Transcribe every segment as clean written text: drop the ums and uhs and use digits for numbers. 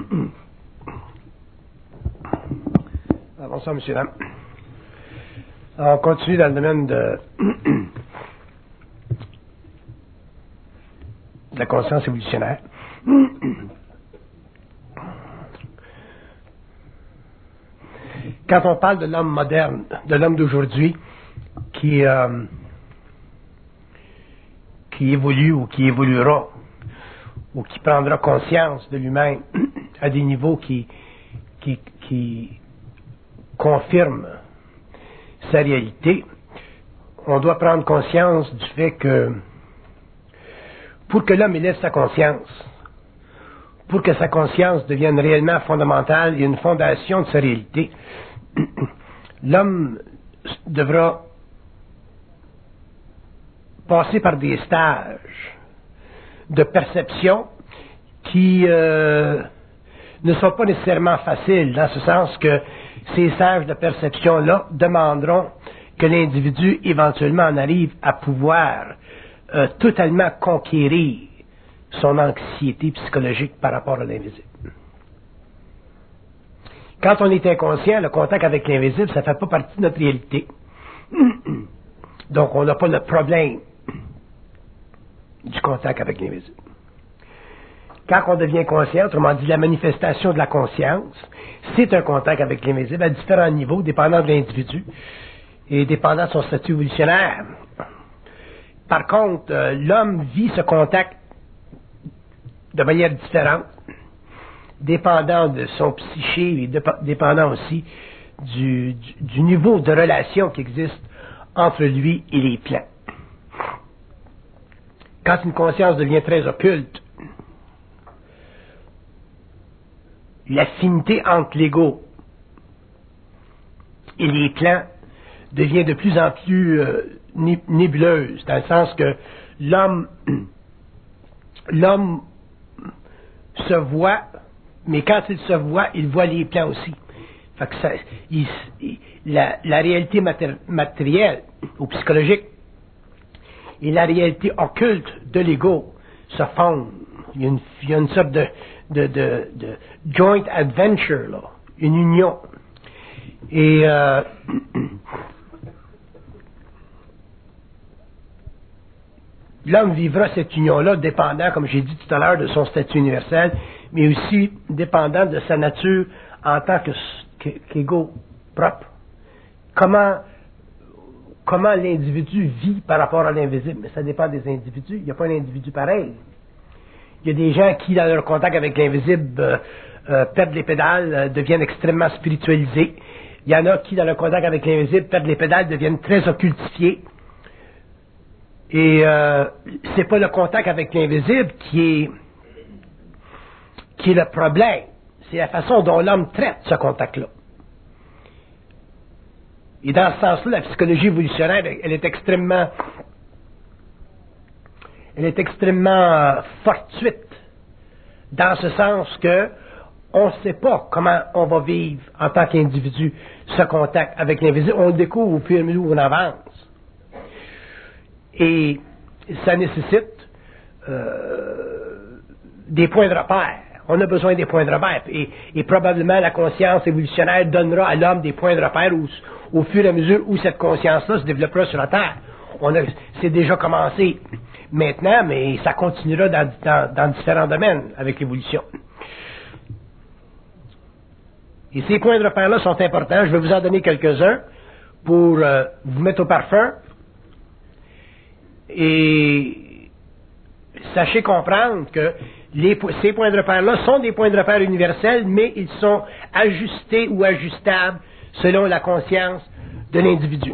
Bonsoir, monsieur, dame. On continue dans le domaine de la conscience évolutionnaire. Quand on parle de l'homme moderne, de l'homme d'aujourd'hui, qui évolue ou qui évoluera, ou qui prendra conscience de lui-même à des niveaux qui confirment sa réalité, on doit prendre conscience du fait que pour que l'homme élève sa conscience, pour que sa conscience devienne réellement fondamentale et une fondation de sa réalité, l'homme devra passer par des stages de perception qui ne sont pas nécessairement faciles, dans ce sens que ces stages de perception-là demanderont que l'individu éventuellement en arrive à pouvoir totalement conquérir son anxiété psychologique par rapport à l'invisible. Quand on est inconscient, le contact avec l'invisible, ça ne fait pas partie de notre réalité. Donc, on n'a pas le problème du contact avec l'invisible. Quand on devient conscient, autrement dit, la manifestation de la conscience, c'est un contact avec l'invisible à différents niveaux, dépendant de l'individu et dépendant de son statut évolutionnaire. Par contre, l'homme vit ce contact de manière différente, dépendant de son psyché et dépendant aussi du niveau de relation qui existe entre lui et les plans. Quand une conscience devient très occulte, l'affinité entre l'ego et les plans devient de plus en plus nébuleuse, dans le sens que l'homme se voit, mais quand il se voit, il voit les plans aussi. Fait que la réalité matérielle ou psychologique et la réalité occulte de l'ego se fondent. Il y a une sorte de joint adventure, là, une union. Et l'homme vivra cette union-là dépendant, comme j'ai dit tout à l'heure, de son statut universel, mais aussi dépendant de sa nature en tant qu'ego propre. Comment l'individu vit par rapport à l'invisible? Mais ça dépend des individus. Il n'y a pas un individu pareil. Il y a des gens qui, dans leur contact avec l'invisible, perdent les pédales, deviennent extrêmement spiritualisés. Il y en a qui, dans leur contact avec l'invisible, perdent les pédales, deviennent très occultifiés. Et c'est pas le contact avec l'invisible qui est le problème. C'est la façon dont l'homme traite ce contact-là. Et dans ce sens-là, la psychologie évolutionnaire, elle est extrêmement fortuite, dans ce sens que on ne sait pas comment on va vivre en tant qu'individu ce contact avec l'invisible. On le découvre au fur et à mesure où on avance. Et ça nécessite des points de repère. On a besoin des points de repère. Et probablement la conscience évolutionnaire donnera à l'homme des points de repère au fur et à mesure où cette conscience-là se développera sur la Terre. C'est déjà commencé maintenant, mais ça continuera dans différents domaines avec l'évolution. Et ces points de repère-là sont importants. Je vais vous en donner quelques-uns pour vous mettre au parfum. Et sachez comprendre que ces points de repère-là sont des points de repère universels, mais ils sont ajustés ou ajustables selon la conscience de l'individu.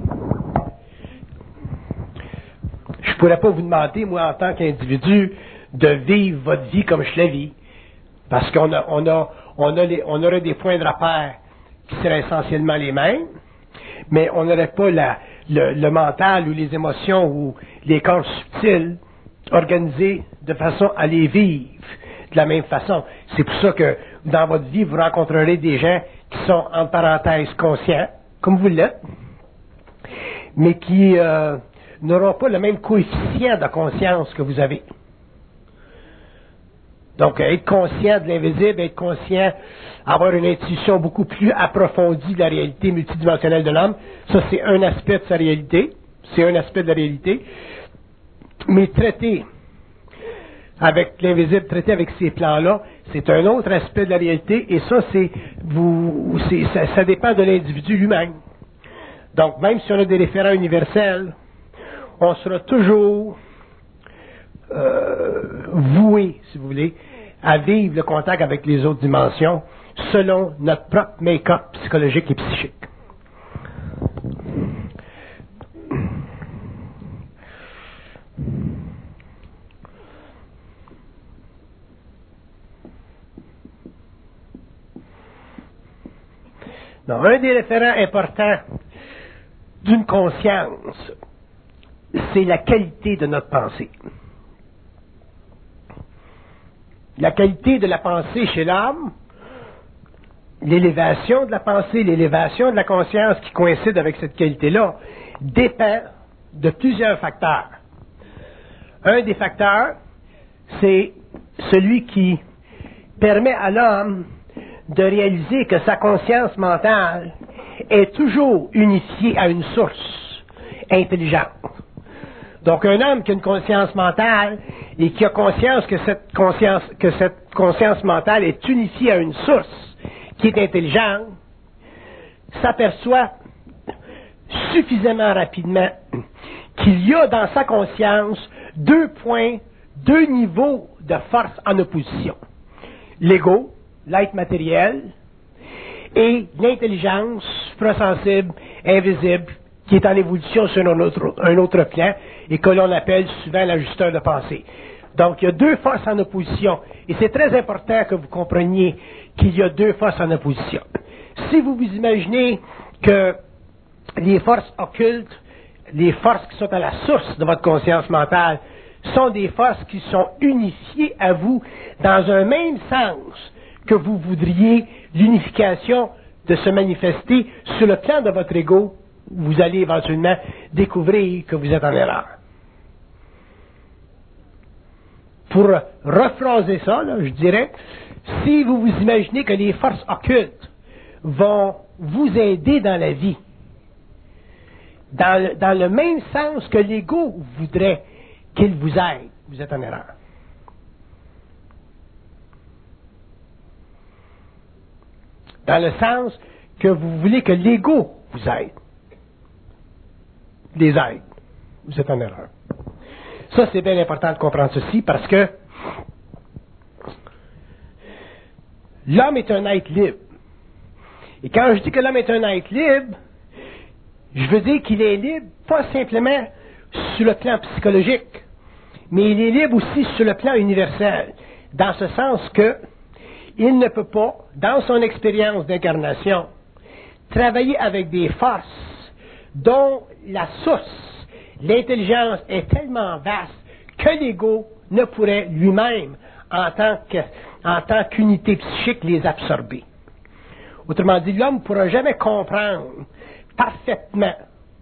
Je ne pourrais pas vous demander, moi, en tant qu'individu, de vivre votre vie comme je la vis, parce qu'on aurait des points de repère qui seraient essentiellement les mêmes, mais on n'aurait pas le mental ou les émotions ou les corps subtils organisés de façon à les vivre de la même façon. C'est pour ça que dans votre vie, vous rencontrerez des gens qui sont, entre parenthèses, conscients, comme vous l'êtes, mais qui n'auront pas le même coefficient de conscience que vous avez. Donc, être conscient de l'invisible, être conscient, avoir une intuition beaucoup plus approfondie de la réalité multidimensionnelle de l'homme, ça c'est un aspect de sa réalité, c'est un aspect de la réalité. Mais traiter avec l'invisible, traiter avec ces plans-là, c'est un autre aspect de la réalité, et ça, ça dépend de l'individu lui-même. Donc, même si on a des référents universels, on sera toujours voué, si vous voulez, à vivre le contact avec les autres dimensions selon notre propre make-up psychologique et psychique. Donc, un des référents importants d'une conscience, c'est la qualité de notre pensée. La qualité de la pensée chez l'homme, l'élévation de la pensée, l'élévation de la conscience qui coïncide avec cette qualité-là, dépend de plusieurs facteurs. Un des facteurs, c'est celui qui permet à l'homme de réaliser que sa conscience mentale est toujours unifiée à une source intelligente. Donc, un homme qui a une conscience mentale et qui a conscience que cette conscience mentale est unifiée à une source qui est intelligente, s'aperçoit suffisamment rapidement qu'il y a dans sa conscience deux points, deux niveaux de force en opposition. L'ego, l'être matériel, et l'intelligence suprasensible, invisible, qui est en évolution sur un autre plan, et que l'on appelle souvent l'ajusteur de pensée. Donc, il y a deux forces en opposition, et c'est très important que vous compreniez qu'il y a deux forces en opposition. Si vous vous imaginez que les forces occultes, les forces qui sont à la source de votre conscience mentale, sont des forces qui sont unifiées à vous dans un même sens que vous voudriez l'unification de se manifester sur le plan de votre ego, vous allez éventuellement découvrir que vous êtes en erreur. Pour rephraser ça, là, je dirais, si vous vous imaginez que les forces occultes vont vous aider dans la vie, dans le même sens que l'ego voudrait qu'il vous aide, vous êtes en erreur. Dans le sens que vous voulez que l'ego vous aide, les aide, vous êtes en erreur. Ça, c'est bien important de comprendre ceci parce que l'homme est un être libre. Et quand je dis que l'homme est un être libre, je veux dire qu'il est libre pas simplement sur le plan psychologique, mais il est libre aussi sur le plan universel, dans ce sens que il ne peut pas, dans son expérience d'incarnation, travailler avec des forces dont la source, l'intelligence est tellement vaste que l'ego ne pourrait lui-même, en tant qu'unité psychique, les absorber. Autrement dit, l'homme ne pourra jamais comprendre parfaitement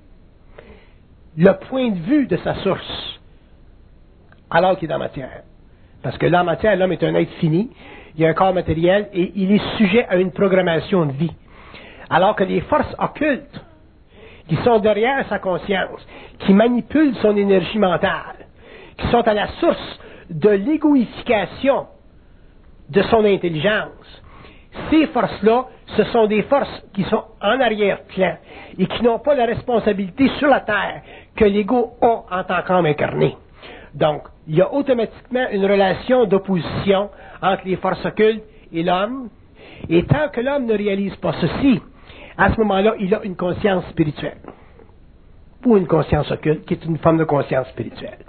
le point de vue de sa source, alors qu'il est dans la matière. Parce que dans la matière, l'homme est un être fini, il a un corps matériel et il est sujet à une programmation de vie. Alors que les forces occultes, qui sont derrière sa conscience, qui manipulent son énergie mentale, qui sont à la source de l'égoïfication de son intelligence, ces forces-là, ce sont des forces qui sont en arrière-plan et qui n'ont pas la responsabilité sur la Terre que l'ego a en tant qu'homme incarné. Donc, il y a automatiquement une relation d'opposition entre les forces occultes et l'homme, et tant que l'homme ne réalise pas ceci, à ce moment-là, il a une conscience spirituelle, ou une conscience occulte, qui est une forme de conscience spirituelle.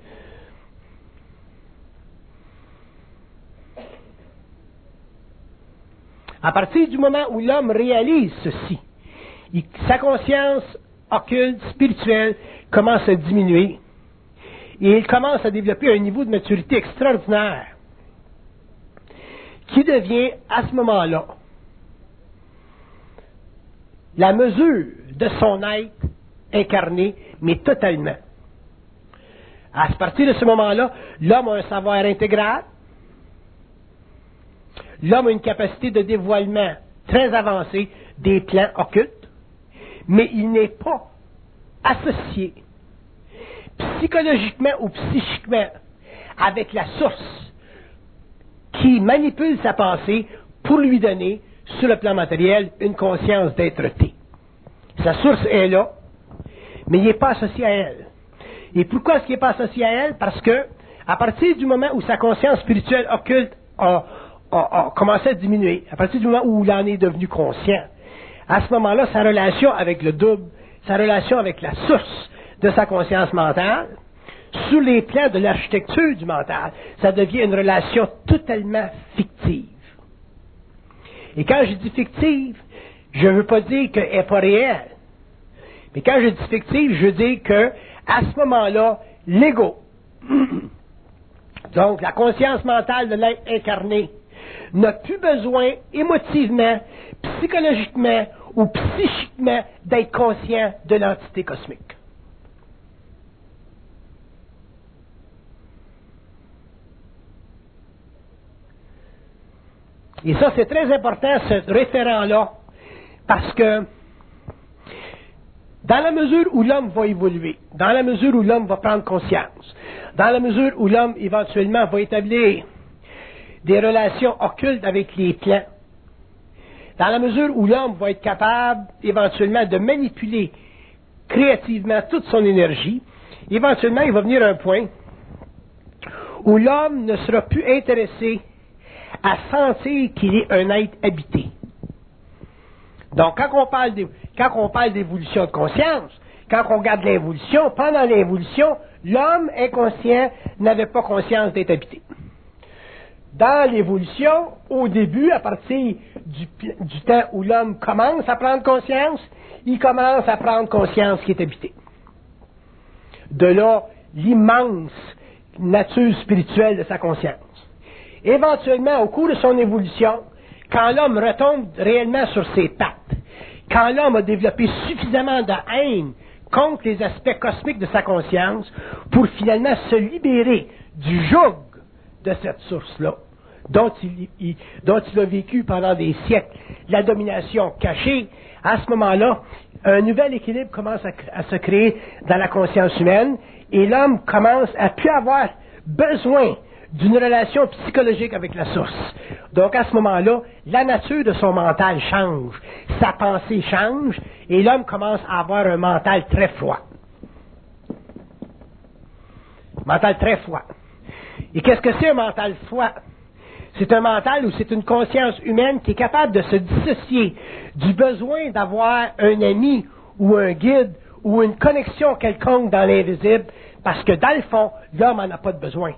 À partir du moment où l'homme réalise ceci, sa conscience occulte, spirituelle, commence à diminuer, et il commence à développer un niveau de maturité extraordinaire, qui devient, à ce moment-là, la mesure de son être incarné, mais totalement. À partir de ce moment-là, l'homme a un savoir intégral, l'homme a une capacité de dévoilement très avancée des plans occultes, mais il n'est pas associé psychologiquement ou psychiquement avec la source qui manipule sa pensée pour lui donner, sur le plan matériel, une conscience d'être-té. Sa source est là, mais il n'est pas associé à elle. Et pourquoi est-ce qu'il n'est pas associé à elle? Parce que, à partir du moment où sa conscience spirituelle occulte a commencé à diminuer, à partir du moment où il en est devenu conscient, à ce moment-là, sa relation avec le double, sa relation avec la source de sa conscience mentale, sur les plans de l'architecture du mental, ça devient une relation totalement fictive. Et quand je dis fictive, je ne veux pas dire qu'elle n'est pas réelle. Mais quand je dis fictive, je veux dire que, à ce moment-là, l'ego, donc la conscience mentale de l'être incarné, n'a plus besoin émotivement, psychologiquement ou psychiquement d'être conscient de l'entité cosmique. Et ça, c'est très important, ce référent-là, parce que dans la mesure où l'homme va évoluer, dans la mesure où l'homme va prendre conscience, dans la mesure où l'homme éventuellement va établir des relations occultes avec les plans, dans la mesure où l'homme va être capable éventuellement de manipuler créativement toute son énergie, éventuellement il va venir un point où l'homme ne sera plus intéressé à sentir qu'il est un être habité. Donc, quand on parle d'évolution de conscience, quand on regarde l'évolution, pendant l'évolution, l'homme inconscient n'avait pas conscience d'être habité. Dans l'évolution, au début, à partir du temps où l'homme commence à prendre conscience, il commence à prendre conscience qu'il est habité. De là, l'immense nature spirituelle de sa conscience. Éventuellement, au cours de son évolution, quand l'homme retombe réellement sur ses pattes, quand l'homme a développé suffisamment de haine contre les aspects cosmiques de sa conscience pour finalement se libérer du joug de cette source-là, dont il a vécu pendant des siècles la domination cachée, à ce moment-là, un nouvel équilibre commence à se créer dans la conscience humaine et l'homme commence à plus avoir besoin d'une relation psychologique avec la source. Donc, à ce moment-là, la nature de son mental change, sa pensée change, et l'homme commence à avoir un mental très froid. Mental très froid. Et qu'est-ce que c'est un mental froid? C'est un mental où c'est une conscience humaine qui est capable de se dissocier du besoin d'avoir un ami ou un guide ou une connexion quelconque dans l'invisible, parce que dans le fond, l'homme n'en a pas de besoin.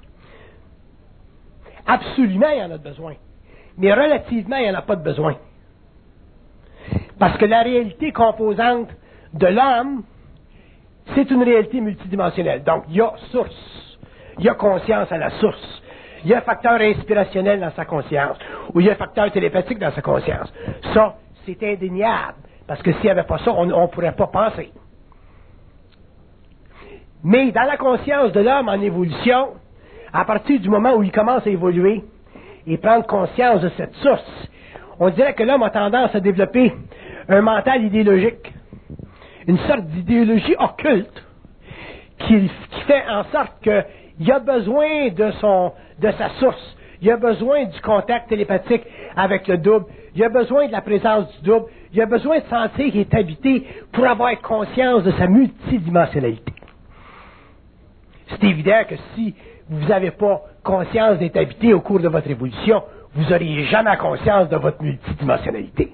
Absolument, il en a besoin. Mais relativement, il n'en a pas de besoin. Parce que la réalité composante de l'homme, c'est une réalité multidimensionnelle. Donc, il y a source. Il y a conscience à la source. Il y a un facteur inspirationnel dans sa conscience. Ou il y a un facteur télépathique dans sa conscience. Ça, c'est indéniable. Parce que s'il n'y avait pas ça, on ne pourrait pas penser. Mais dans la conscience de l'homme en évolution, à partir du moment où il commence à évoluer et prendre conscience de cette source, on dirait que l'homme a tendance à développer un mental idéologique, une sorte d'idéologie occulte qui fait en sorte qu'il a besoin de sa source, il a besoin du contact télépathique avec le double, il a besoin de la présence du double, il a besoin de sentir qu'il est habité pour avoir conscience de sa multidimensionnalité. C'est évident que si vous n'avez pas conscience d'être habité au cours de votre évolution, vous n'auriez jamais conscience de votre multidimensionnalité.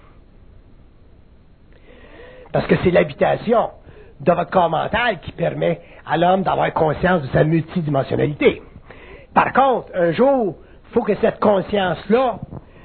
Parce que c'est l'habitation de votre corps mental qui permet à l'homme d'avoir conscience de sa multidimensionnalité. Par contre, un jour, il faut que cette conscience-là,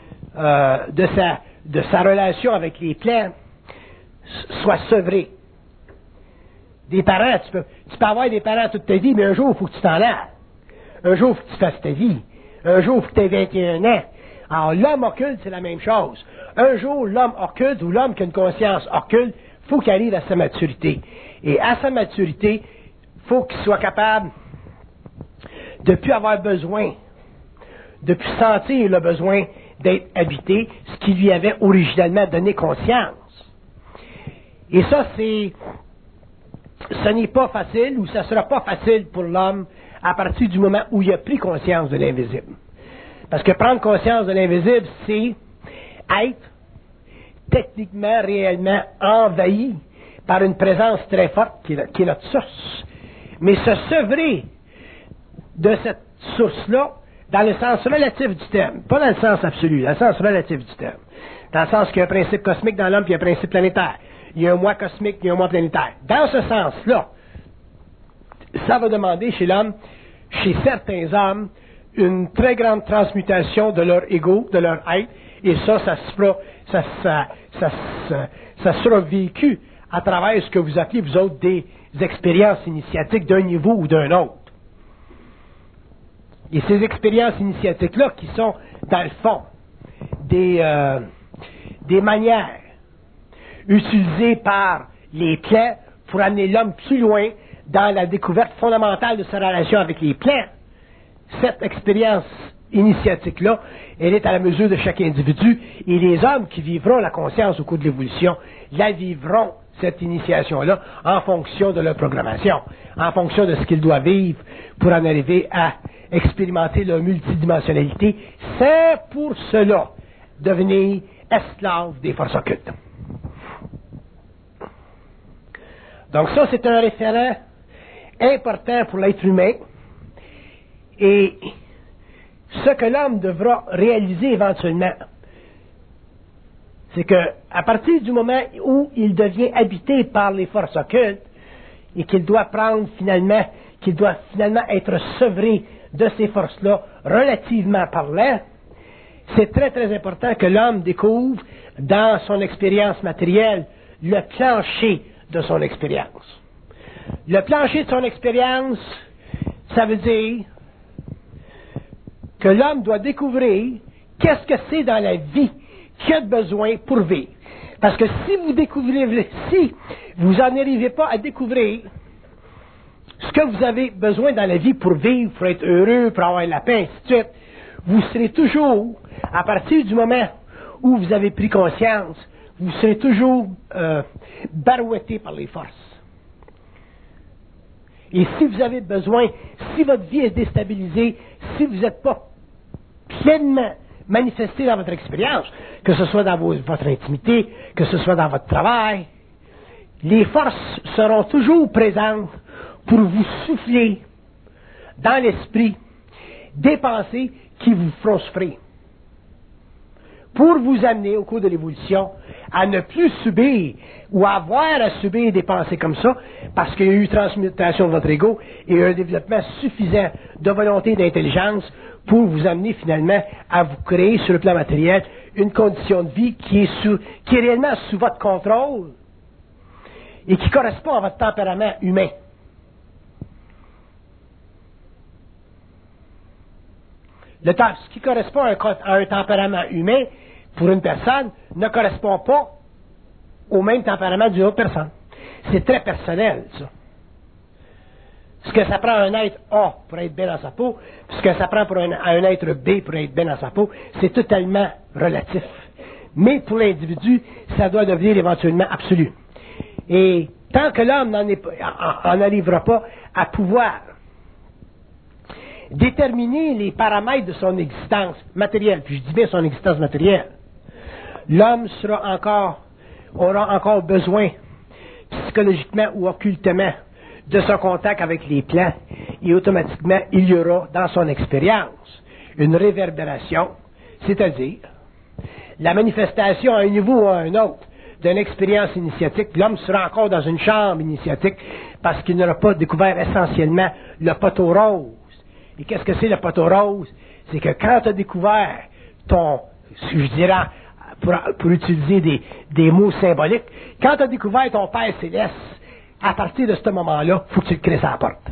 de sa relation avec les plans, soit sevrée. Des parents, tu peux avoir des parents toute ta vie, mais un jour, il faut que tu t'en ailles. Un jour, il faut que tu fasses ta vie. Un jour, il faut que tu aies 21 ans. Alors, l'homme occulte, c'est la même chose. Un jour, l'homme occulte, ou l'homme qui a une conscience occulte, il faut qu'il arrive à sa maturité. Et à sa maturité, il faut qu'il soit capable de ne plus avoir besoin depuis sentir le besoin d'être habité, ce qui lui avait originellement donné conscience. Et ça, ce n'est pas facile, ou ça ne sera pas facile pour l'homme à partir du moment où il a pris conscience de l'invisible. Parce que prendre conscience de l'invisible, c'est être techniquement, réellement envahi par une présence très forte qui est notre source. Mais se sevrer de cette source-là, dans le sens relatif du terme, pas dans le sens absolu, dans le sens relatif du terme. Dans le sens qu'il y a un principe cosmique dans l'homme, puis il y a un principe planétaire. Il y a un moi cosmique, il y a un moi planétaire. Dans ce sens-là, ça va demander chez l'homme, chez certains hommes, une très grande transmutation de leur ego, de leur être, et ça sera vécu à travers ce que vous appelez, vous autres, des expériences initiatiques d'un niveau ou d'un autre. Et ces expériences initiatiques-là, qui sont, dans le fond, des manières utilisées par les plans pour amener l'homme plus loin dans la découverte fondamentale de sa relation avec les plans, cette expérience initiatique-là, elle est à la mesure de chaque individu, et les hommes qui vivront la conscience au cours de l'évolution, la vivront, cette initiation-là, en fonction de leur programmation, en fonction de ce qu'ils doivent vivre pour en arriver à expérimenter leur multidimensionnalité, sans pour cela devenir esclave des forces occultes. Donc ça, c'est un référent important pour l'être humain, et ce que l'homme devra réaliser éventuellement, c'est que à partir du moment où il devient habité par les forces occultes et qu'il doit finalement être sevré de ces forces-là, relativement parlant, c'est très très important que l'homme découvre dans son expérience matérielle le plancher de son expérience. Le plancher de son expérience, ça veut dire que l'homme doit découvrir qu'est-ce que c'est dans la vie qu'il a besoin pour vivre. Parce que si vous n'en arrivez pas à découvrir ce que vous avez besoin dans la vie pour vivre, pour être heureux, pour avoir la paix, ainsi de suite, vous serez toujours, à partir du moment où vous avez pris conscience, vous serez toujours barouetté par les forces. Et si vous avez besoin, si votre vie est déstabilisée, si vous n'êtes pas pleinement manifesté dans votre expérience, que ce soit dans votre intimité, que ce soit dans votre travail, les forces seront toujours présentes pour vous souffler dans l'esprit des pensées qui vous feront souffrir. Pour vous amener au cours de l'évolution à ne plus subir ou avoir à subir des pensées comme ça, parce qu'il y a eu transmutation de votre ego et un développement suffisant de volonté et d'intelligence pour vous amener finalement à vous créer sur le plan matériel une condition de vie qui est réellement sous votre contrôle et qui correspond à votre tempérament humain. Ce qui correspond à un tempérament humain pour une personne ne correspond pas au même tempérament d'une autre personne. C'est très personnel, ça. Ce que ça prend un être A pour être bien dans sa peau, ce que ça prend un être B pour être bien dans sa peau, c'est totalement relatif. Mais pour l'individu, ça doit devenir éventuellement absolu. Et tant que l'homme n'en arrivera pas à pouvoir déterminer les paramètres de son existence matérielle, puis je dis bien son existence matérielle, l'homme aura encore besoin, psychologiquement ou occultement, de son contact avec les plans, et automatiquement, il y aura dans son expérience une réverbération, c'est-à-dire la manifestation à un niveau ou à un autre d'une expérience initiatique. L'homme sera encore dans une chambre initiatique parce qu'il n'aura pas découvert essentiellement le poteau rose. Et qu'est-ce que c'est le poteau rose? C'est que quand tu as découvert je dirais, pour utiliser des mots symboliques, quand tu as découvert ton Père Céleste, à partir de ce moment-là, il faut que tu le crées à la porte.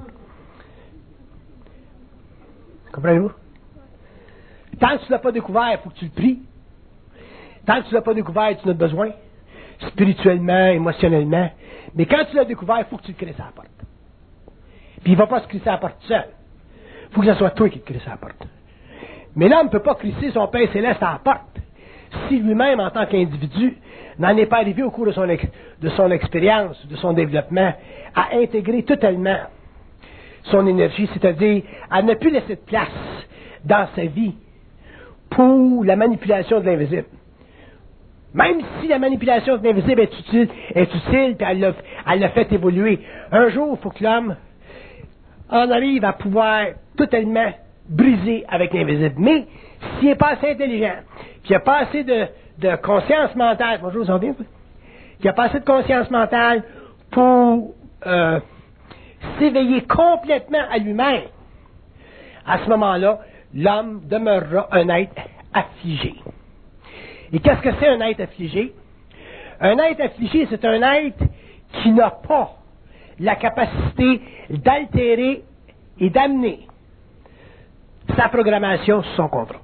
Comprenez-vous? Tant que tu ne l'as pas découvert, il faut que tu le pries. Tant que tu ne l'as pas découvert, tu en as besoin, spirituellement, émotionnellement. Mais quand tu l'as découvert, il faut que tu le crées à la porte. Puis il ne va pas se crisser à la porte tout seul. Il faut que ce soit toi qui te crisses à la porte. Mais l'homme ne peut pas crisser son Père céleste à la porte si lui-même, en tant qu'individu, n'en est pas arrivé au cours de son expérience, de son développement, à intégrer totalement son énergie, c'est-à-dire à ne plus laisser de place dans sa vie pour la manipulation de l'invisible. Même si la manipulation de l'invisible est utile, puis elle l'a fait évoluer. Un jour, il faut que l'homme en arrive à pouvoir totalement briser avec l'invisible. Mais s'il n'est pas assez intelligent, qu'il n'a pas assez de conscience mentale, bonjour, ça va bien? Qu'il n'a pas assez de conscience mentale pour s'éveiller complètement à lui-même, à ce moment-là, l'homme demeurera un être affligé. Et qu'est-ce que c'est un être affligé? Un être affligé, c'est un être qui n'a pas la capacité d'altérer et d'amener sa programmation sous son contrôle.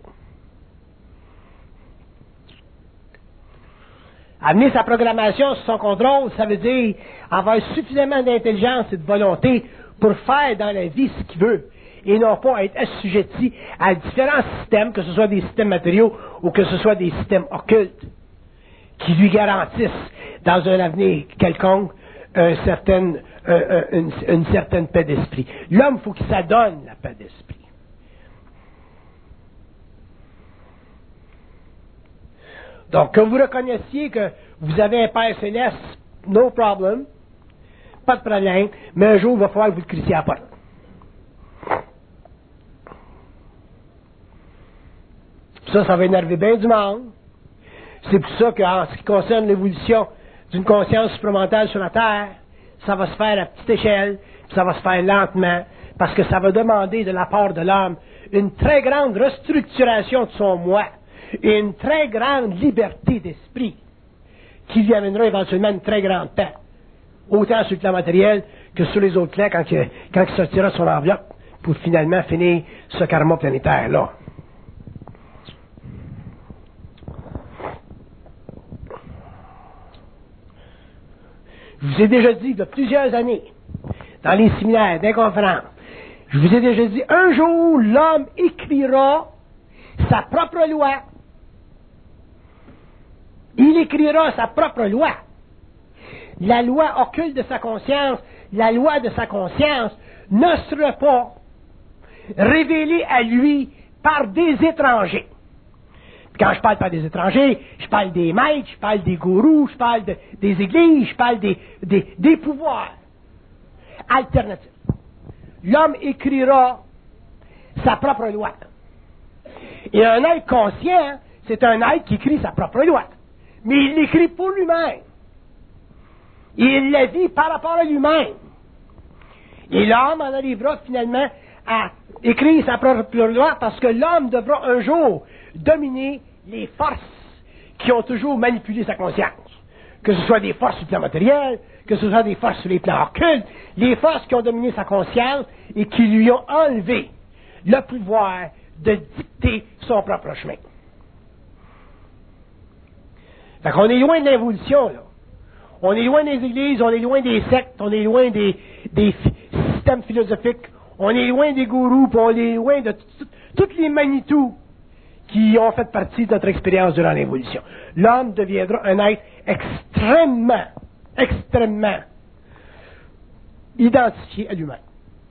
Amener sa programmation sous son contrôle, ça veut dire avoir suffisamment d'intelligence et de volonté pour faire dans la vie ce qu'il veut, et non pas être assujetti à différents systèmes, que ce soit des systèmes matériaux ou que ce soit des systèmes occultes, qui lui garantissent, dans un avenir quelconque, une certaine paix d'esprit. L'homme, il faut qu'il s'adonne la paix d'esprit. Donc, que vous reconnaissiez que vous avez un Père céleste, no problem, pas de problème, mais un jour, il va falloir que vous le crissiez à la porte. Ça va énerver bien du monde. C'est pour ça qu'en ce qui concerne l'évolution d'une conscience supramentale sur la Terre, ça va se faire à petite échelle, puis ça va se faire lentement, parce que ça va demander de la part de l'homme une très grande restructuration de son moi, et une très grande liberté d'esprit, qui lui amènera éventuellement une très grande paix, autant sur le plan matériel que sur les autres plans, quand il sortira de son enveloppe, pour finalement finir ce karma planétaire-là. Je vous ai déjà dit, de plusieurs années, dans les séminaires, dans les conférences, je vous ai déjà dit, un jour, l'homme écrira sa propre loi. Il écrira sa propre loi. La loi occulte de sa conscience, la loi de sa conscience, ne sera pas révélée à lui par des étrangers. Quand je parle par des étrangers, je parle des maîtres, je parle des gourous, je parle des églises, je parle des pouvoirs alternatifs. L'homme écrira sa propre loi. Et un être conscient, c'est un être qui écrit sa propre loi. Mais il l'écrit pour lui-même. Il la vit par rapport à lui-même. Et l'homme en arrivera finalement à écrire sa propre loi parce que l'homme devra un jour dominer les forces qui ont toujours manipulé sa conscience. Que ce soit des forces sur le plan matériel, que ce soit des forces sur les plans occultes, les forces qui ont dominé sa conscience et qui lui ont enlevé le pouvoir de dicter son propre chemin. Fait qu'on est loin de l'évolution, là. On est loin des églises, on est loin des sectes, on est loin des systèmes philosophiques, on est loin des gourous, puis on est loin de toutes les Manitou qui ont fait partie de notre expérience durant l'évolution. L'homme deviendra un être extrêmement identifié à lui-même.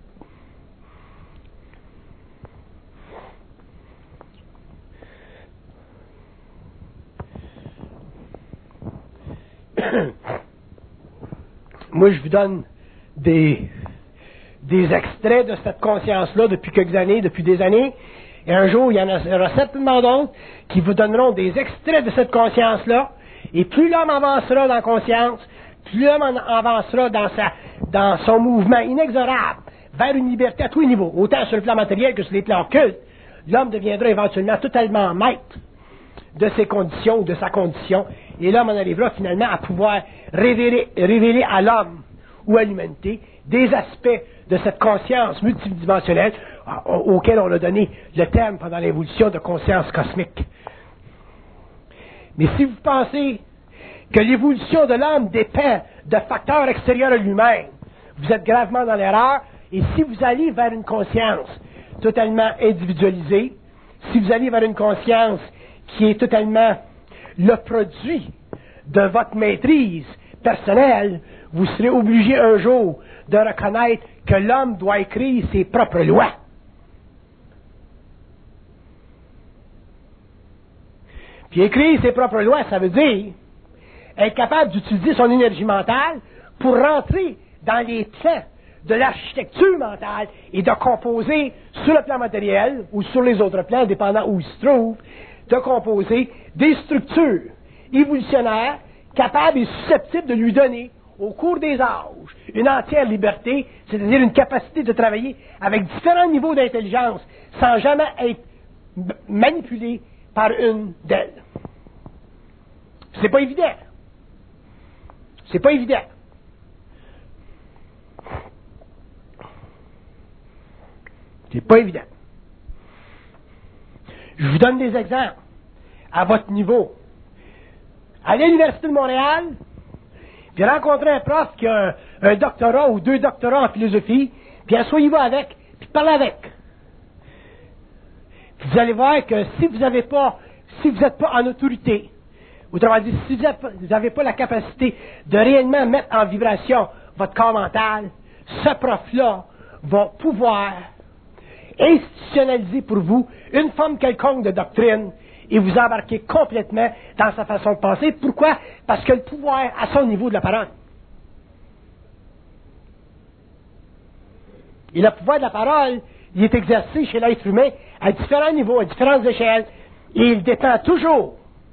Moi, je vous donne des extraits de cette conscience-là depuis quelques années, depuis des années, et un jour, il y en aura certainement d'autres qui vous donneront des extraits de cette conscience-là, et plus l'homme avancera dans la conscience, plus l'homme avancera dans son mouvement inexorable vers une liberté à tous les niveaux, autant sur le plan matériel que sur les plans occultes, l'homme deviendra éventuellement totalement maître de ses conditions ou de sa condition, et l'homme en arrivera finalement à pouvoir révéler à l'homme ou à l'humanité des aspects de cette conscience multidimensionnelle auquel on a donné le terme pendant l'évolution de conscience cosmique. Mais si vous pensez que l'évolution de l'homme dépend de facteurs extérieurs à lui-même, vous êtes gravement dans l'erreur, et si vous allez vers une conscience totalement individualisée, si vous allez vers une conscience qui est totalement le produit de votre maîtrise personnelle, vous serez obligé un jour de reconnaître que l'homme doit écrire ses propres lois. Puis écrire ses propres lois, ça veut dire être capable d'utiliser son énergie mentale pour rentrer dans les plans de l'architecture mentale et de composer sur le plan matériel ou sur les autres plans, dépendant où il se trouve, de composer des structures évolutionnaires capables et susceptibles de lui donner, au cours des âges, une entière liberté, c'est-à-dire une capacité de travailler avec différents niveaux d'intelligence sans jamais être manipulé par une d'elles. C'est pas évident. C'est pas évident. C'est pas évident. Je vous donne des exemples à votre niveau. Allez à l'Université de Montréal, puis rencontrez un prof qui a un doctorat ou 2 doctorats en philosophie, puis asseyez-vous avec, puis parlez avec. Puis vous allez voir que si vous n'êtes pas en autorité, autrement dit, si vous n'avez pas la capacité de réellement mettre en vibration votre corps mental, ce prof-là va pouvoir institutionnaliser pour vous une forme quelconque de doctrine et vous embarquer complètement dans sa façon de penser. Pourquoi? Parce que le pouvoir à son niveau de la parole. Et le pouvoir de la parole, il est exercé chez l'être humain à différents niveaux, à différentes échelles, et il dépend toujours,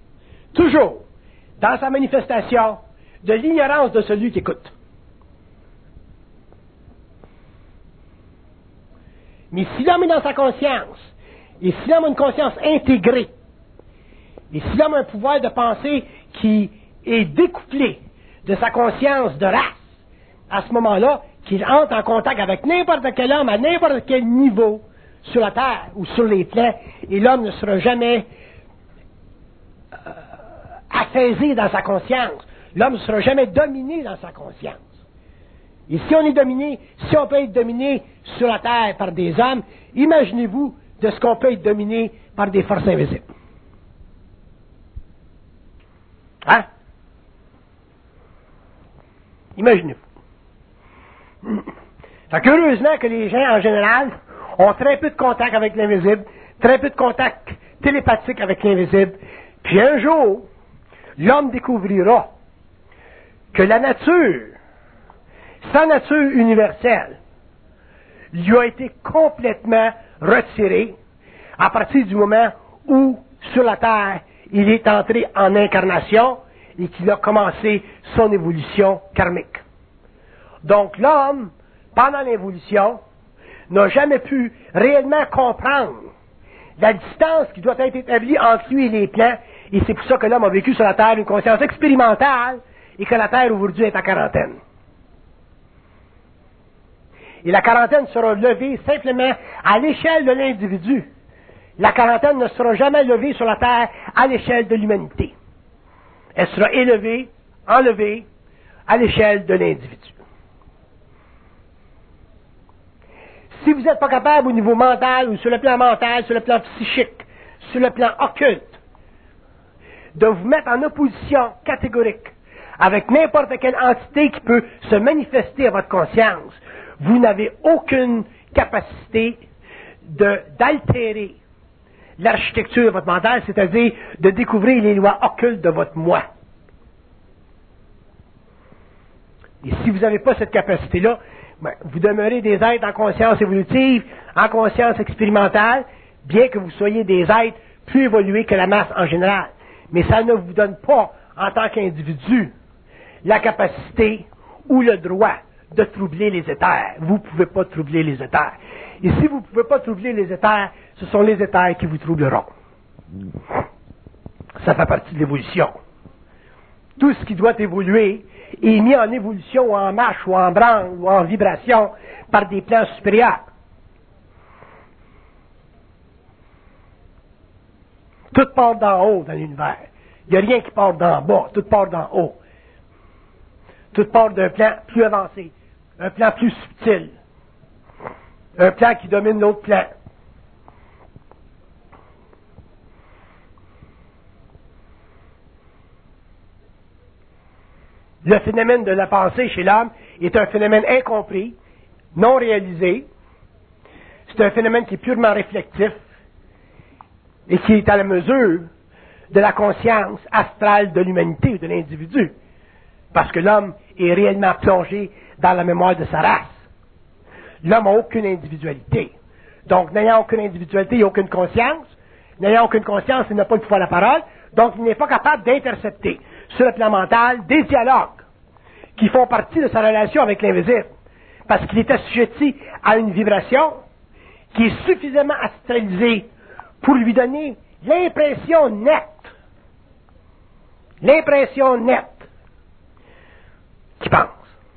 dans sa manifestation, de l'ignorance de celui qui écoute. Mais si l'homme est dans sa conscience, et si l'homme a une conscience intégrée, et si l'homme a un pouvoir de pensée qui est découplé de sa conscience de race, à ce moment-là, qu'il entre en contact avec n'importe quel homme à n'importe quel niveau sur la terre ou sur les plans, et l'homme ne sera jamais apaisé dans sa conscience. L'homme ne sera jamais dominé dans sa conscience. Et si on peut être dominé sur la terre par des hommes, imaginez-vous de ce qu'on peut être dominé par des forces invisibles. Hein? Imaginez-vous. Fait qu'heureusement que les gens, en général, ont très peu de contact avec l'invisible, très peu de contact télépathique avec l'invisible. Puis un jour, l'homme découvrira que la nature, sa nature universelle, lui a été complètement retirée à partir du moment où, sur la Terre, il est entré en incarnation et qu'il a commencé son évolution karmique. Donc l'homme, pendant l'évolution, n'a jamais pu réellement comprendre la distance qui doit être établie entre lui et les plans, et c'est pour ça que l'homme a vécu sur la Terre une conscience expérimentale et que la Terre aujourd'hui est en quarantaine. Et la quarantaine sera levée simplement à l'échelle de l'individu. La quarantaine ne sera jamais levée sur la Terre à l'échelle de l'humanité. Elle sera enlevée à l'échelle de l'individu. Si vous n'êtes pas capable au niveau mental, ou sur le plan mental, sur le plan psychique, sur le plan occulte, de vous mettre en opposition catégorique avec n'importe quelle entité qui peut se manifester à votre conscience, vous n'avez aucune capacité d'altérer l'architecture de votre mental, c'est-à-dire de découvrir les lois occultes de votre moi. Et si vous n'avez pas cette capacité-là, vous demeurez des êtres en conscience évolutive, en conscience expérimentale, bien que vous soyez des êtres plus évolués que la masse en général. Mais ça ne vous donne pas, en tant qu'individu, la capacité ou le droit de troubler les éthers. Vous ne pouvez pas troubler les éthers. Et si vous ne pouvez pas troubler les éthers, ce sont les éthers qui vous troubleront. Ça fait partie de l'évolution. Tout ce qui doit évoluer est mis en évolution, ou en marche, ou en branle, ou en vibration par des plans supérieurs. Tout part d'en haut dans l'univers. Il n'y a rien qui part d'en bas, tout part d'en haut. Tout part d'un plan plus avancé, un plan plus subtil, un plan qui domine l'autre plan. Le phénomène de la pensée chez l'homme est un phénomène incompris, non réalisé. C'est un phénomène qui est purement réflectif et qui est à la mesure de la conscience astrale de l'humanité ou de l'individu. Parce que l'homme est réellement plongé dans la mémoire de sa race. L'homme n'a aucune individualité. Donc, n'ayant aucune individualité, il n'a aucune conscience. N'ayant aucune conscience, il n'a pas le pouvoir de la parole. Donc, il n'est pas capable d'intercepter, sur le plan mental, des dialogues qui font partie de sa relation avec l'invisible. Parce qu'il est assujetti à une vibration qui est suffisamment astralisée pour lui donner l'impression nette qu'il pense.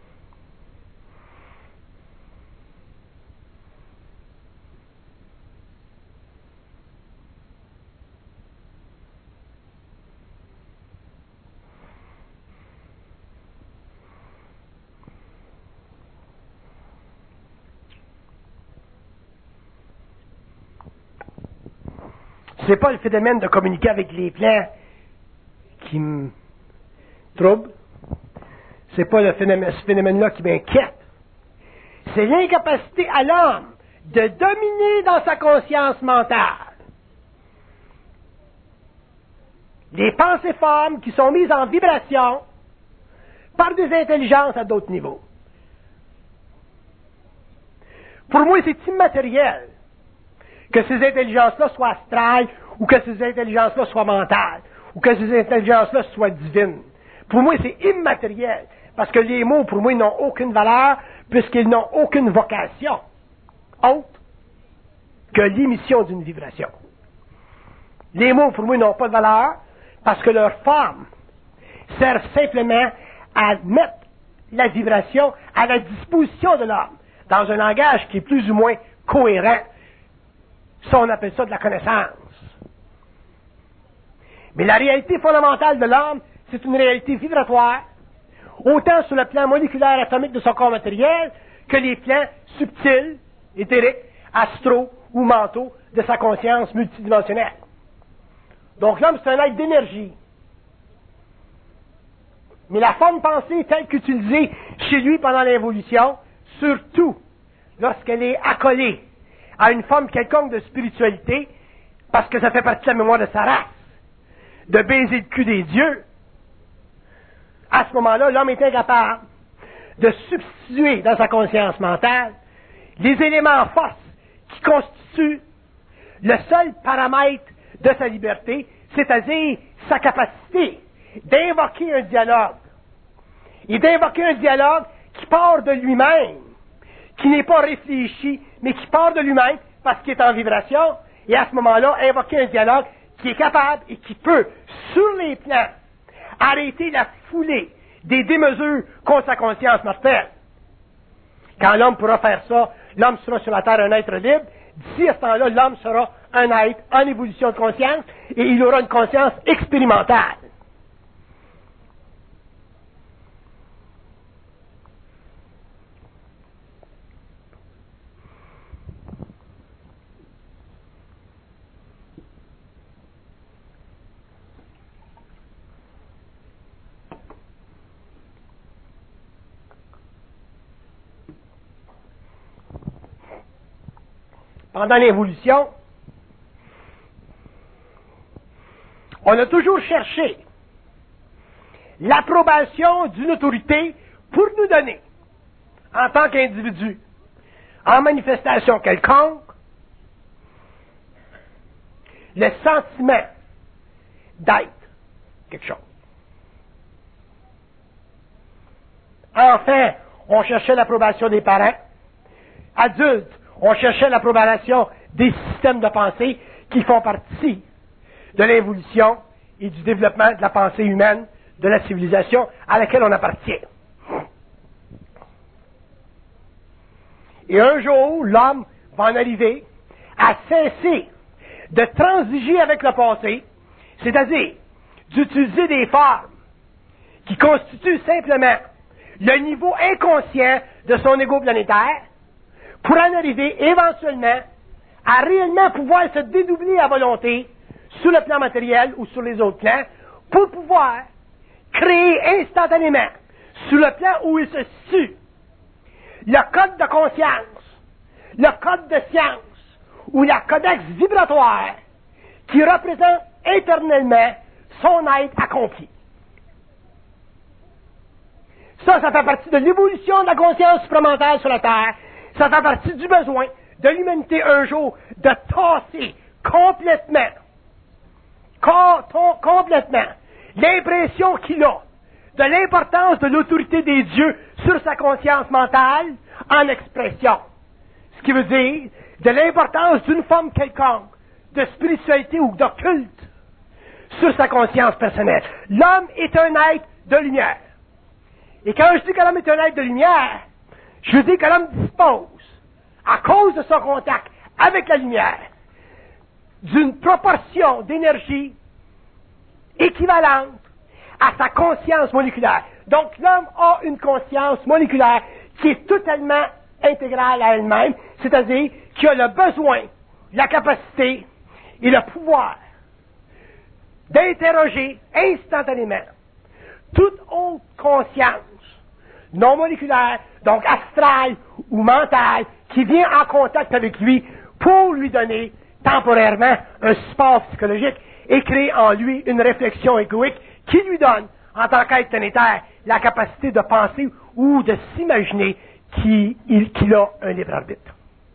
C'est pas le phénomène de communiquer avec les plans qui me trouble. C'est pas ce phénomène-là qui m'inquiète. C'est l'incapacité à l'homme de dominer dans sa conscience mentale les pensées formes qui sont mises en vibration par des intelligences à d'autres niveaux. Pour moi, c'est immatériel que ces intelligences-là soient astrales, ou que ces intelligences-là soient mentales, ou que ces intelligences-là soient divines. Pour moi, c'est immatériel, parce que les mots, pour moi, n'ont aucune valeur, puisqu'ils n'ont aucune vocation, autre que l'émission d'une vibration. Les mots, pour moi, n'ont pas de valeur, parce que leur forme servent simplement à mettre la vibration à la disposition de l'homme, dans un langage qui est plus ou moins cohérent. Ça, on appelle ça de la connaissance. Mais la réalité fondamentale de l'homme, c'est une réalité vibratoire, autant sur le plan moléculaire atomique de son corps matériel, que les plans subtils, éthériques, astraux ou mentaux de sa conscience multidimensionnelle. Donc l'homme, c'est un être d'énergie. Mais la forme pensée telle qu'utilisée chez lui pendant l'évolution, surtout lorsqu'elle est accolée à une forme quelconque de spiritualité, parce que ça fait partie de la mémoire de sa race, de baiser le cul des dieux, à ce moment-là, l'homme est incapable de substituer dans sa conscience mentale les éléments en force qui constituent le seul paramètre de sa liberté, c'est-à-dire sa capacité d'invoquer un dialogue. Et d'invoquer un dialogue qui part de lui-même, qui n'est pas réfléchi, mais qui part de lui-même parce qu'il est en vibration, et à ce moment-là, invoquer un dialogue qui est capable et qui peut, sur les plans, arrêter la foulée des démesures contre sa conscience mortelle. Quand l'homme pourra faire ça, l'homme sera sur la terre un être libre. D'ici à ce temps-là, l'homme sera un être en évolution de conscience et il aura une conscience expérimentale. Pendant l'évolution, on a toujours cherché l'approbation d'une autorité pour nous donner, en tant qu'individu, en manifestation quelconque, le sentiment d'être quelque chose. Enfin, on cherchait l'approbation des parents. Adultes, on cherchait l'approbation des systèmes de pensée qui font partie de l'évolution et du développement de la pensée humaine, de la civilisation à laquelle on appartient. Et un jour, l'homme va en arriver à cesser de transiger avec le passé, c'est-à-dire d'utiliser des formes qui constituent simplement le niveau inconscient de son ego planétaire, pour en arriver éventuellement à réellement pouvoir se dédoubler à volonté sur le plan matériel ou sur les autres plans, pour pouvoir créer instantanément sur le plan où il se situe, le code de conscience, le code de science, ou la codex vibratoire, qui représente éternellement son être accompli. Ça fait partie de l'évolution de la conscience supramentale sur la Terre. Ça fait partie du besoin de l'humanité un jour de tasser complètement l'impression qu'il a de l'importance de l'autorité des dieux sur sa conscience mentale en expression. Ce qui veut dire de l'importance d'une forme quelconque de spiritualité ou d'occulte sur sa conscience personnelle. L'homme est un être de lumière. Et quand je dis que l'homme est un être de lumière, je dis que l'homme dispose, à cause de son contact avec la lumière, d'une proportion d'énergie équivalente à sa conscience moléculaire. Donc l'homme a une conscience moléculaire qui est totalement intégrale à elle-même, c'est-à-dire qui a le besoin, la capacité et le pouvoir d'interroger instantanément toute autre conscience non moléculaire, donc astrale ou mentale, qui vient en contact avec lui pour lui donner temporairement un support psychologique et créer en lui une réflexion égoïque qui lui donne, en tant qu'être planétaire, la capacité de penser ou de s'imaginer qu'il a un libre arbitre.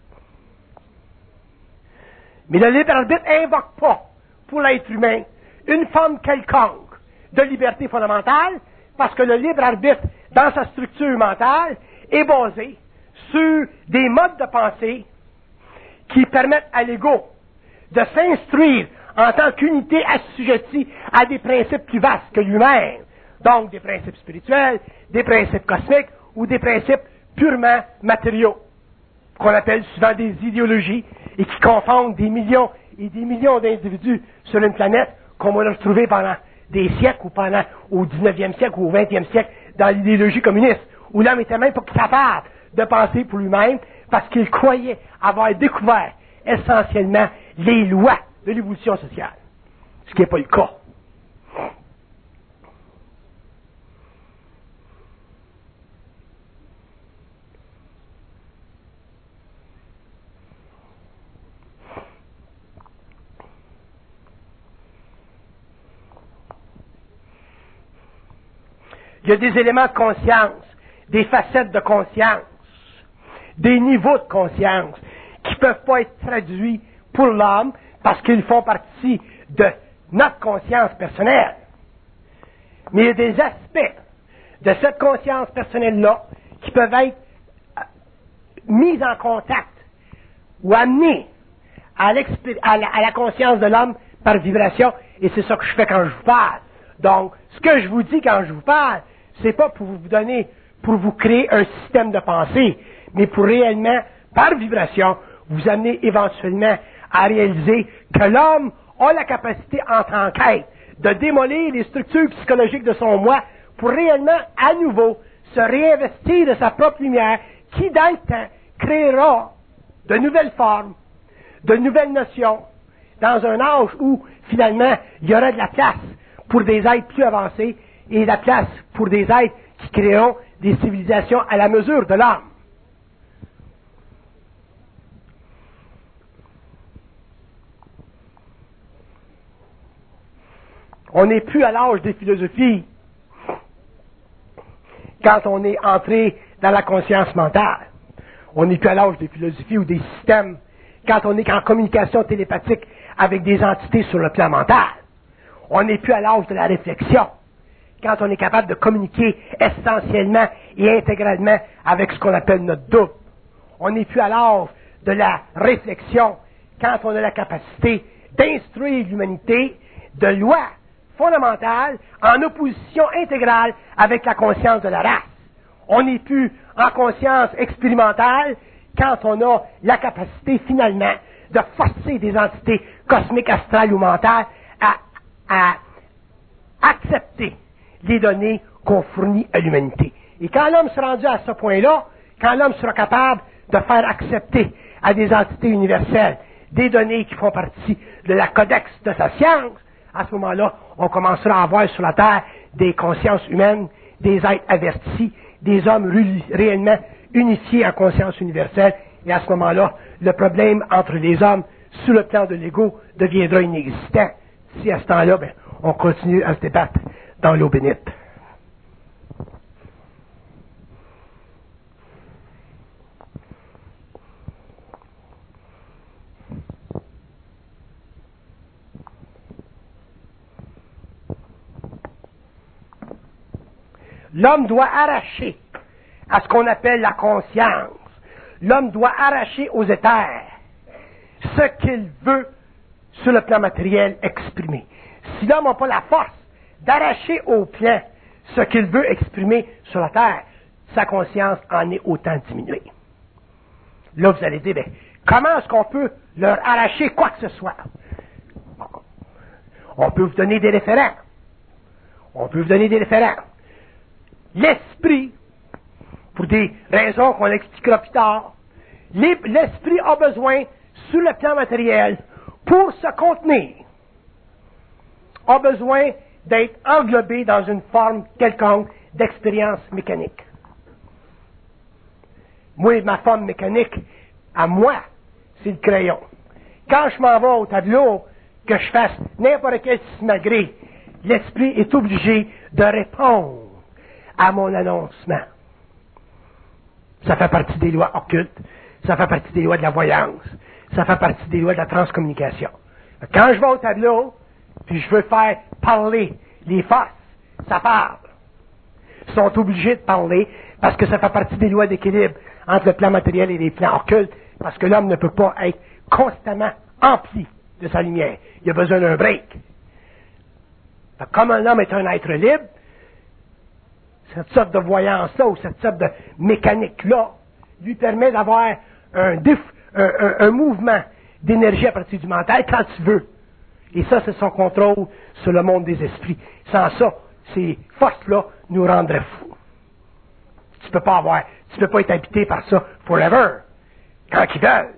Mais le libre arbitre n'invoque pas, pour l'être humain, une forme quelconque de liberté fondamentale, parce que le libre arbitre, dans sa structure mentale, est basé sur des modes de pensée qui permettent à l'ego de s'instruire en tant qu'unité assujettie à des principes plus vastes que lui-même, donc des principes spirituels, des principes cosmiques ou des principes purement matériaux, qu'on appelle souvent des idéologies, et qui confondent des millions et des millions d'individus sur une planète qu'on va retrouver pendant des siècles ou pendant au 19e siècle ou au 20e siècle dans l'idéologie communiste, où l'homme était même pas capable de penser pour lui-même parce qu'il croyait avoir découvert essentiellement les lois de l'évolution sociale, ce qui n'est pas le cas. Il y a des éléments de conscience, des facettes de conscience, des niveaux de conscience qui ne peuvent pas être traduits pour l'homme parce qu'ils font partie de notre conscience personnelle. Mais il y a des aspects de cette conscience personnelle-là qui peuvent être mis en contact ou amenés à la conscience de l'homme par vibration, et c'est ça que je fais quand je vous parle. Donc, ce que je vous dis quand je vous parle, c'est pas pour vous donner, pour vous créer un système de pensée, mais pour réellement, par vibration, vous amener éventuellement à réaliser que l'homme a la capacité en tant qu'être de démolir les structures psychologiques de son moi pour réellement, à nouveau, se réinvestir de sa propre lumière qui, dans le temps, créera de nouvelles formes, de nouvelles notions, dans un âge où, finalement, il y aura de la place pour des êtres plus avancés et de la place pour des êtres qui créeront des civilisations à la mesure de l'homme. On n'est plus à l'âge des philosophies quand on est entré dans la conscience mentale. On n'est plus à l'âge des philosophies ou des systèmes quand on est en communication télépathique avec des entités sur le plan mental. On n'est plus à l'âge de la réflexion quand on est capable de communiquer essentiellement et intégralement avec ce qu'on appelle notre double. On n'est plus à l'âge de la réflexion quand on a la capacité d'instruire l'humanité de lois fondamentale en opposition intégrale avec la conscience de la race. On n'est plus en conscience expérimentale quand on a la capacité finalement de forcer des entités cosmiques, astrales ou mentales à accepter les données qu'on fournit à l'humanité. Et quand l'homme sera rendu à ce point-là, quand l'homme sera capable de faire accepter à des entités universelles des données qui font partie de la codex de sa science, à ce moment-là, on commencera à avoir sur la Terre des consciences humaines, des êtres avertis, des hommes réellement unifiés en conscience universelle, et à ce moment-là, le problème entre les hommes sur le plan de l'ego deviendra inexistant si à ce temps-là, on continue à se débattre dans l'eau bénite. L'homme doit arracher à ce qu'on appelle la conscience. L'homme doit arracher aux éthers ce qu'il veut sur le plan matériel exprimer. Si l'homme n'a pas la force d'arracher au plan ce qu'il veut exprimer sur la terre, sa conscience en est autant diminuée. Là, vous allez dire, comment est-ce qu'on peut leur arracher quoi que ce soit? On peut vous donner des référents. L'esprit, pour des raisons qu'on expliquera plus tard, l'esprit a besoin, sur le plan matériel, pour se contenir, a besoin d'être englobé dans une forme quelconque d'expérience mécanique. Moi, ma forme mécanique, à moi, c'est le crayon. Quand je m'en vais au tableau, que je fasse n'importe quel simagrée, l'esprit est obligé de répondre à mon annoncement. Ça fait partie des lois occultes, ça fait partie des lois de la voyance, ça fait partie des lois de la transcommunication. Quand je vais au tableau, puis je veux faire parler les faces, ça parle. Ils sont obligés de parler parce que ça fait partie des lois d'équilibre entre le plan matériel et les plans occultes, parce que l'homme ne peut pas être constamment empli de sa lumière. Il a besoin d'un break. Comme un homme est un être libre, cette sorte de voyance-là ou cette sorte de mécanique-là lui permet d'avoir un mouvement d'énergie à partir du mental quand tu veux. Et ça, c'est son contrôle sur le monde des esprits. Sans ça, ces forces-là nous rendraient fous. Tu peux pas être habité par ça forever, quand ils veulent.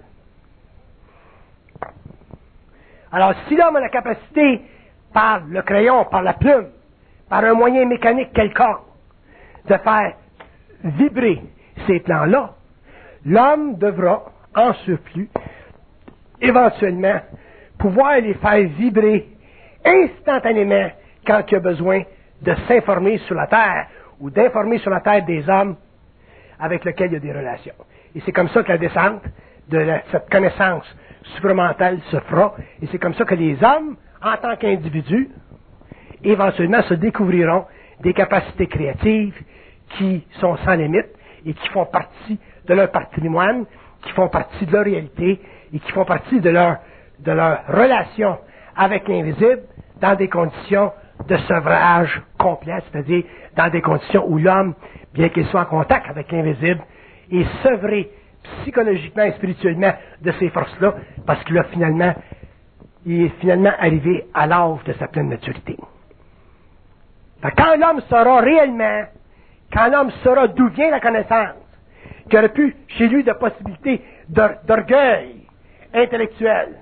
Alors, si l'homme a la capacité, par le crayon, par la plume, par un moyen mécanique quelconque, de faire vibrer ces plans-là, l'homme devra, en surplus, éventuellement, pouvoir les faire vibrer instantanément quand il a besoin de s'informer sur la Terre ou d'informer sur la Terre des hommes avec lesquels il y a des relations. Et c'est comme ça que la descente de cette connaissance supramentale se fera, et c'est comme ça que les hommes, en tant qu'individus, éventuellement se découvriront des capacités créatives qui sont sans limite et qui font partie de leur patrimoine, qui font partie de leur réalité et qui font partie de leur relation avec l'invisible dans des conditions de sevrage complet, c'est-à-dire dans des conditions où l'homme, bien qu'il soit en contact avec l'invisible, est sevré psychologiquement et spirituellement de ces forces-là, parce qu'il est finalement arrivé à l'âge de sa pleine maturité. Quand l'homme saura réellement, quand l'homme saura d'où vient la connaissance, qu'il y aurait plus chez lui de possibilités d'orgueil intellectuel,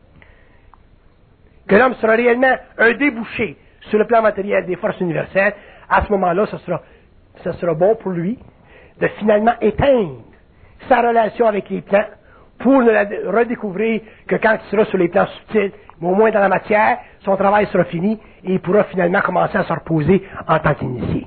que l'homme sera réellement un débouché sur le plan matériel des forces universelles, à ce moment-là, ce sera bon pour lui de finalement éteindre sa relation avec les plans pour ne la redécouvrir que quand il sera sur les plans subtils, mais au moins dans la matière, son travail sera fini et il pourra finalement commencer à se reposer en tant qu'initié.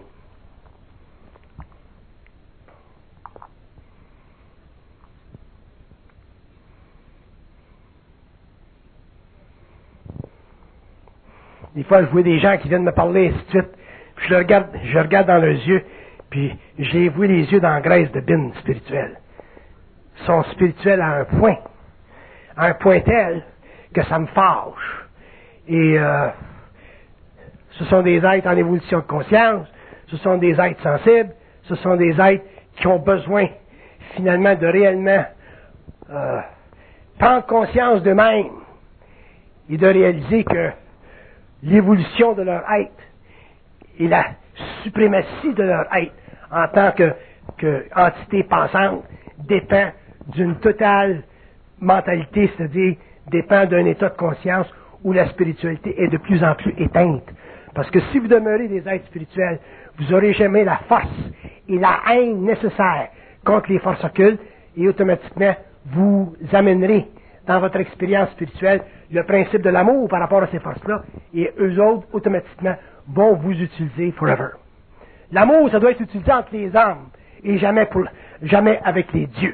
Des fois, je vois des gens qui viennent me parler, ainsi de suite, puis je regarde dans leurs yeux, puis j'ai vu les yeux dans la graisse de bine spirituelle. Ils sont spirituels à un point tel que ça me fâche. Et ce sont des êtres en évolution de conscience, ce sont des êtres sensibles, ce sont des êtres qui ont besoin finalement de réellement prendre conscience d'eux-mêmes et de réaliser que l'évolution de leur être et la suprématie de leur être en tant qu'entité pensante dépend d'une totale mentalité, c'est-à-dire dépend d'un état de conscience où la spiritualité est de plus en plus éteinte Parce que si vous demeurez des êtres spirituels, vous n'aurez jamais la force et la haine nécessaires contre les forces occultes, et automatiquement, vous amènerez dans votre expérience spirituelle le principe de l'amour par rapport à ces forces-là, et eux autres, automatiquement, vont vous utiliser forever. L'amour, ça doit être utilisé entre les hommes, et jamais avec les dieux.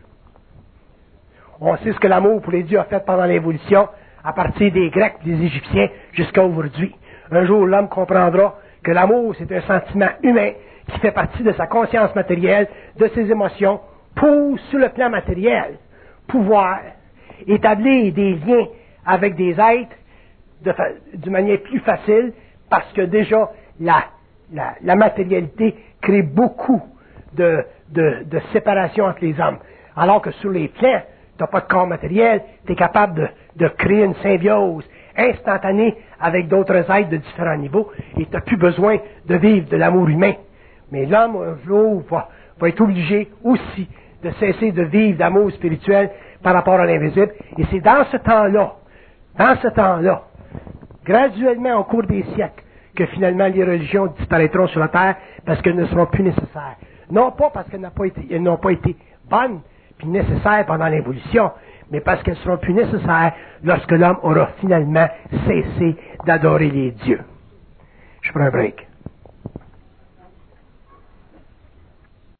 On sait ce que l'amour pour les dieux a fait pendant l'évolution, à partir des Grecs et des Égyptiens jusqu'à aujourd'hui. Un jour, l'homme comprendra que l'amour, c'est un sentiment humain qui fait partie de sa conscience matérielle, de ses émotions, pour, sur le plan matériel, pouvoir établir des liens avec des êtres d'une manière plus facile, parce que déjà, la matérialité crée beaucoup de séparation entre les hommes. Alors que sur les plans, tu n'as pas de corps matériel, tu es capable de créer une symbiose instantanée avec d'autres êtres de différents niveaux, et tu n'as plus besoin de vivre de l'amour humain. Mais l'homme, un jour, va être obligé aussi de cesser de vivre d'amour spirituel par rapport à l'invisible. Et c'est dans ce temps-là, graduellement au cours des siècles, que finalement les religions disparaîtront sur la terre parce qu'elles ne seront plus nécessaires. Non pas parce qu'elles n'ont pas été bonnes puis nécessaires pendant l'évolution, mais parce qu'elles seront plus nécessaires lorsque l'homme aura finalement cessé d'adorer les dieux. Je prends un break.